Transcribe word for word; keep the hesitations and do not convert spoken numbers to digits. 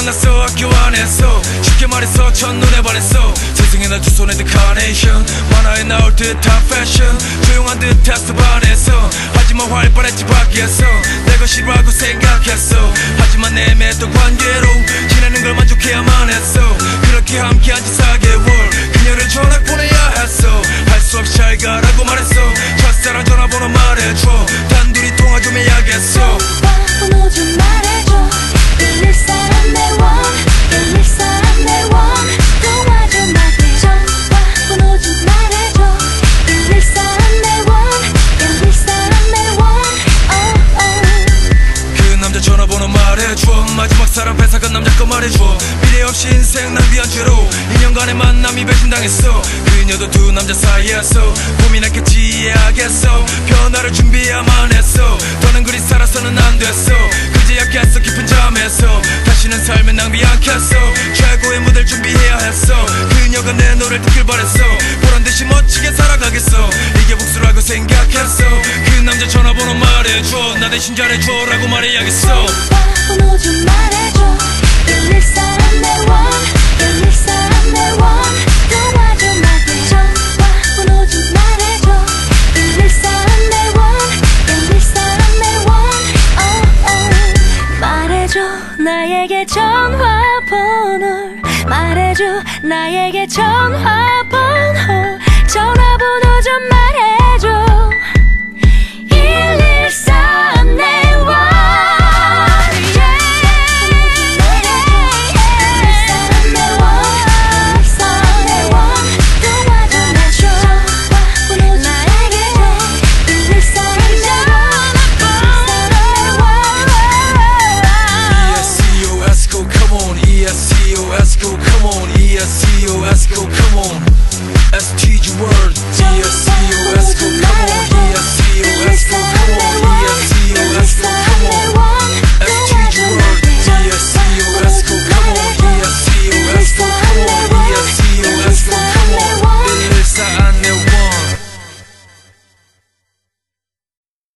만났어 학교 안에서 쉽게 말해서 첫눈에 반했어 세상에 날 두 손에 든 카네이션 만화에 나올 듯한 패션 조용한 듯했어 반해서 하지만 활발했지 밖에서 내가 싫어하고 생각했어 하지만 내 맺던 관계로 지내는 걸 만족해야만 했어 그렇게 함께한 지 사 개월 그녀를 전화 보내야 했어 할 수 없이 잘 가라고 말했어 첫사랑 전화번호 말해줘 단둘이 통화 좀 해야겠어 전화번호 좀 말해줘 들릴 사람 내 원 들릴 사람 내 원 통화 좀 하게 전화번호 좀 말해줘 들릴 사람 내 원 들릴 사람 내 원 oh, oh. 그 남자 전화번호 말해줘 마지막 사랑 뺏어간 남자 거 말해줘 미래 없이 인생 낭비한 채로 이 년간의 만남이 배신당했어 그녀도 두 남자 사이에서 고민했겠지 이해하겠어 변화를 준비해야만 했어 더는 그리 살아서는 안 됐어 그제야 깼어 깊은 잠에서 다시는 삶에 낭비 않겠어 최고의 무대를 준비해야 했어 그녀가 내 노래를 듣길 바랬어 보란듯이 멋지게 살아가겠어 이게 복수라고 생각했어 그 남자 전화번호 말해줘 나 대신 잘해줘 라고 말해야겠어 전화번호 좀 말해줘 들릴 사람 내 원 들릴 사람 내 원 통화 좀 하게 전화번호 좀 말해줘 들릴 사람 내 원 들릴 사람 내 원 oh, oh. 말해줘 나에게 전화번호 말해줘 나에게 전화번호